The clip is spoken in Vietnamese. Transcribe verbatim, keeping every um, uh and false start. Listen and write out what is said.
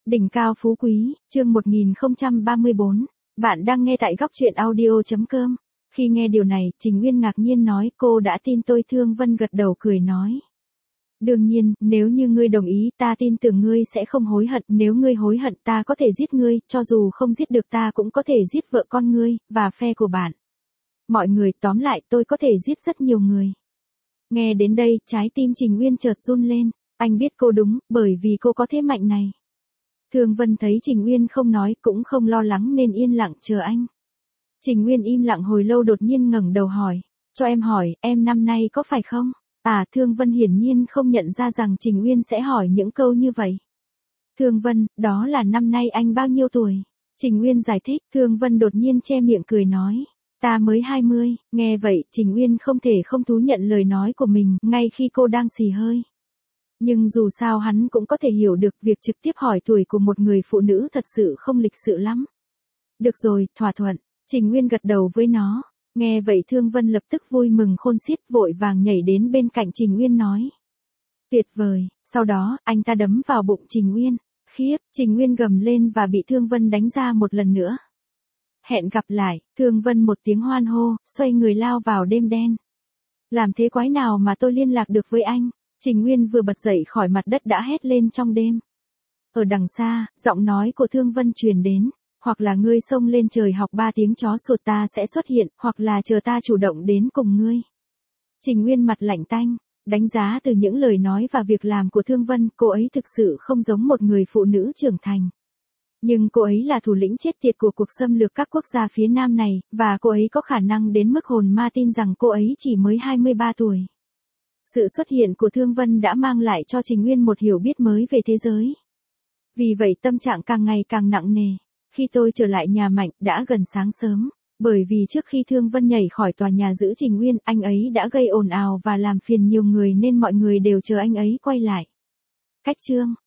Đỉnh cao phú quý, chương một nghìn không trăm ba mươi bốn. Bạn đang nghe tại góc truyện audio chấm com. Khi nghe điều này, Trình Uyên ngạc nhiên nói, cô đã tin tôi. Thương Vân gật đầu cười nói. Đương nhiên, nếu như ngươi đồng ý, ta tin tưởng ngươi sẽ không hối hận. Nếu ngươi hối hận, ta có thể giết ngươi, cho dù không giết được ta cũng có thể giết vợ con ngươi, và phe của bạn. Mọi người, tóm lại, tôi có thể giết rất nhiều người. Nghe đến đây, trái tim Trình Uyên chợt run lên. Anh biết cô đúng, bởi vì cô có thế mạnh này. Thương Vân thấy Trình Uyên không nói, cũng không lo lắng nên yên lặng chờ anh. Trình Uyên im lặng hồi lâu đột nhiên ngẩng đầu hỏi. Cho em hỏi, em năm nay có phải không? À, Thương Vân hiển nhiên không nhận ra rằng Trình Uyên sẽ hỏi những câu như vậy. Thương Vân, đó là năm nay anh bao nhiêu tuổi? Trình Uyên giải thích. Thương Vân đột nhiên che miệng cười nói. Ta mới hai mươi. Nghe vậy, Trình Uyên không thể không thú nhận lời nói của mình, ngay khi cô đang xì hơi. Nhưng dù sao hắn cũng có thể hiểu được việc trực tiếp hỏi tuổi của một người phụ nữ thật sự không lịch sự lắm. Được rồi, thỏa thuận. Trình Uyên gật đầu với nó. Nghe vậy Thương Vân lập tức vui mừng khôn xiết, vội vàng nhảy đến bên cạnh Trình Uyên nói. Tuyệt vời. Sau đó, anh ta đấm vào bụng Trình Uyên. Khiếp, Trình Uyên gầm lên và bị Thương Vân đánh ra một lần nữa. Hẹn gặp lại. Thương Vân một tiếng hoan hô, xoay người lao vào đêm đen. Làm thế quái nào mà tôi liên lạc được với anh? Trình Uyên vừa bật dậy khỏi mặt đất đã hét lên trong đêm. Ở đằng xa, giọng nói của Thương Vân truyền đến. Hoặc là ngươi xông lên trời học ba tiếng chó sủa ta sẽ xuất hiện, hoặc là chờ ta chủ động đến cùng ngươi. Trình Uyên mặt lạnh tanh, đánh giá từ những lời nói và việc làm của Thương Vân, cô ấy thực sự không giống một người phụ nữ trưởng thành. Nhưng cô ấy là thủ lĩnh chết tiệt của cuộc xâm lược các quốc gia phía Nam này, và cô ấy có khả năng đến mức hồn ma tin rằng cô ấy chỉ mới hai mươi ba tuổi. Sự xuất hiện của Thương Vân đã mang lại cho Trình Uyên một hiểu biết mới về thế giới. Vì vậy tâm trạng càng ngày càng nặng nề. Khi tôi trở lại nhà Mạnh, đã gần sáng sớm. Bởi vì trước khi Thương Vân nhảy khỏi tòa nhà giữ Trình Uyên, anh ấy đã gây ồn ào và làm phiền nhiều người nên mọi người đều chờ anh ấy quay lại. Cách chương